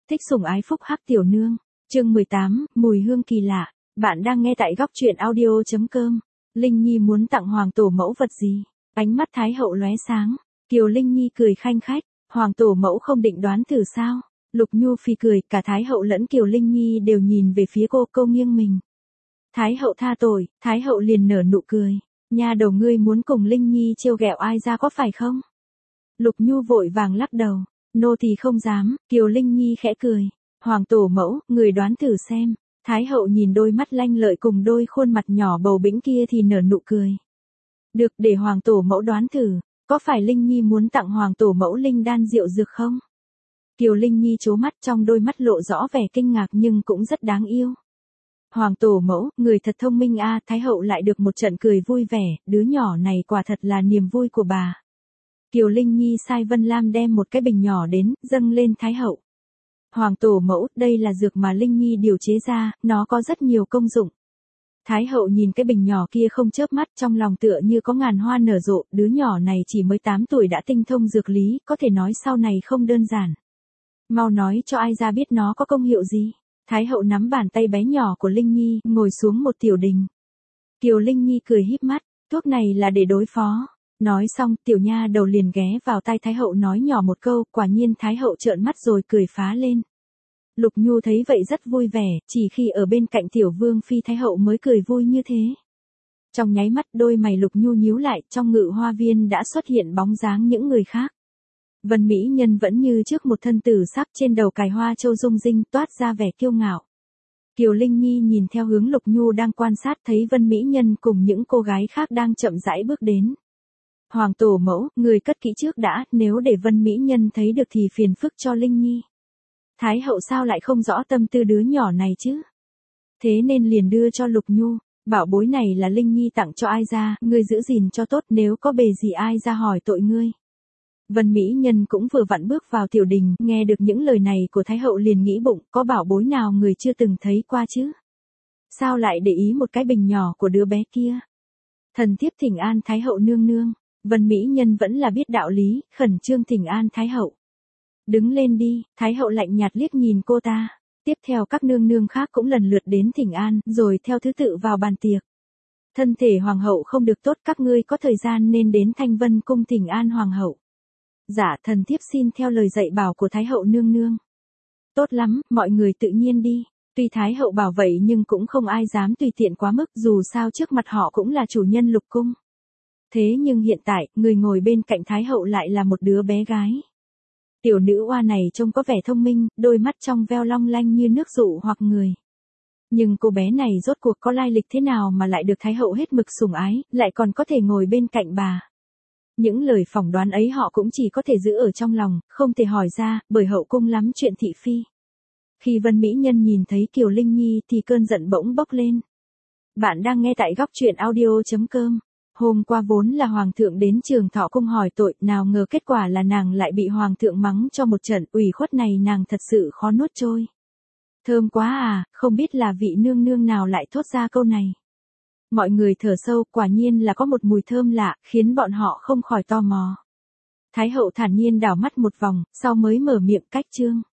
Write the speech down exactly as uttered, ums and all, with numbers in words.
Thích sủng ái phúc hắc tiểu nương. Chương mười tám, mùi hương kỳ lạ. Bạn đang nghe tại góc truyện audio chấm com. Linh Nhi muốn tặng hoàng tổ mẫu vật gì? Ánh mắt Thái hậu lóe sáng. Kiều Linh Nhi cười khanh khách. Hoàng tổ mẫu không định đoán thử sao? Lục Nhu Phi cười, cả Thái hậu lẫn Kiều Linh Nhi đều nhìn về phía cô, cô nghiêng mình. Thái hậu tha tội, Thái hậu liền nở nụ cười. Nha đầu ngươi muốn cùng Linh Nhi trêu ghẹo ai ra có phải không? Lục Nhu vội vàng lắc đầu. Nô thì không dám. Kiều Linh Nhi khẽ cười. Hoàng tổ mẫu, người đoán thử xem. Thái hậu nhìn đôi mắt lanh lợi cùng đôi khuôn mặt nhỏ bầu bĩnh kia thì nở nụ cười. Được, để hoàng tổ mẫu đoán thử. Có phải Linh Nhi muốn tặng hoàng tổ mẫu linh đan rượu dược không? Kiều Linh Nhi trố mắt, trong đôi mắt lộ rõ vẻ kinh ngạc nhưng cũng rất đáng yêu. Hoàng tổ mẫu, người thật thông minh a. Thái hậu lại được một trận cười vui vẻ, đứa nhỏ này quả thật là niềm vui của bà. Kiều Linh Nhi sai Vân Lam đem một cái bình nhỏ đến, dâng lên Thái hậu. Hoàng tổ mẫu, đây là dược mà Linh Nhi điều chế ra, nó có rất nhiều công dụng. Thái hậu nhìn cái bình nhỏ kia không chớp mắt, trong lòng tựa như có ngàn hoa nở rộ, đứa nhỏ này chỉ mới tám tuổi đã tinh thông dược lý, có thể nói sau này không đơn giản. Mau nói cho ai ra biết nó có công hiệu gì. Thái hậu nắm bàn tay bé nhỏ của Linh Nhi, ngồi xuống một tiểu đình. Kiều Linh Nhi cười híp mắt, thuốc này là để đối phó. Nói xong, tiểu nha đầu liền ghé vào tai Thái hậu nói nhỏ một câu, quả nhiên Thái hậu trợn mắt rồi cười phá lên. Lục Nhu thấy vậy rất vui vẻ, chỉ khi ở bên cạnh tiểu vương phi Thái hậu mới cười vui như thế. Trong nháy mắt đôi mày Lục Nhu nhíu lại, trong ngự hoa viên đã xuất hiện bóng dáng những người khác. Vân Mỹ Nhân vẫn như trước một thân tử sắc, trên đầu cài hoa châu rung rinh, toát ra vẻ kiêu ngạo. Kiều Linh Nhi nhìn theo hướng Lục Nhu đang quan sát, thấy Vân Mỹ Nhân cùng những cô gái khác đang chậm rãi bước đến. Hoàng tổ mẫu, người cất kỹ trước đã, nếu để Vân Mỹ Nhân thấy được thì phiền phức cho Linh Nhi. Thái hậu sao lại không rõ tâm tư đứa nhỏ này chứ? Thế nên liền đưa cho Lục Nhu, bảo bối này là Linh Nhi tặng cho ai ra, ngươi giữ gìn cho tốt, nếu có bề gì ai ra hỏi tội ngươi. Vân Mỹ Nhân cũng vừa vặn bước vào tiểu đình, nghe được những lời này của Thái hậu liền nghĩ bụng, có bảo bối nào người chưa từng thấy qua chứ? Sao lại để ý một cái bình nhỏ của đứa bé kia? Thần thiếp thỉnh an Thái hậu nương nương. Vân Mỹ Nhân vẫn là biết đạo lý, khẩn trương thỉnh an Thái hậu. Đứng lên đi, Thái hậu lạnh nhạt liếc nhìn cô ta. Tiếp theo các nương nương khác cũng lần lượt đến thỉnh an, rồi theo thứ tự vào bàn tiệc. Thân thể hoàng hậu không được tốt, các ngươi có thời gian nên đến Thanh Vân cung thỉnh an hoàng hậu. Dạ, thần thiếp xin theo lời dạy bảo của Thái hậu nương nương. Tốt lắm, mọi người tự nhiên đi. Tuy Thái hậu bảo vậy nhưng cũng không ai dám tùy tiện quá mức, dù sao trước mặt họ cũng là chủ nhân lục cung. Thế nhưng hiện tại, người ngồi bên cạnh Thái hậu lại là một đứa bé gái. Tiểu nữ oa này trông có vẻ thông minh, đôi mắt trong veo long lanh như nước dụ hoặc người. Nhưng cô bé này rốt cuộc có lai lịch thế nào mà lại được Thái hậu hết mực sủng ái, lại còn có thể ngồi bên cạnh bà. Những lời phỏng đoán ấy họ cũng chỉ có thể giữ ở trong lòng, không thể hỏi ra, bởi hậu cung lắm chuyện thị phi. Khi Vân Mỹ Nhân nhìn thấy Kiều Linh Nhi thì cơn giận bỗng bốc lên. Bạn đang nghe tại góc truyện audio chấm com. Hôm qua vốn là hoàng thượng đến Trường Thọ cung hỏi tội, nào ngờ kết quả là nàng lại bị hoàng thượng mắng cho một trận, ủy khuất này nàng thật sự khó nuốt trôi. Thơm quá à, không biết là vị nương nương nào lại thốt ra câu này. Mọi người thở sâu, quả nhiên là có một mùi thơm lạ, khiến bọn họ không khỏi tò mò. Thái hậu thản nhiên đảo mắt một vòng, sau mới mở miệng cách trương.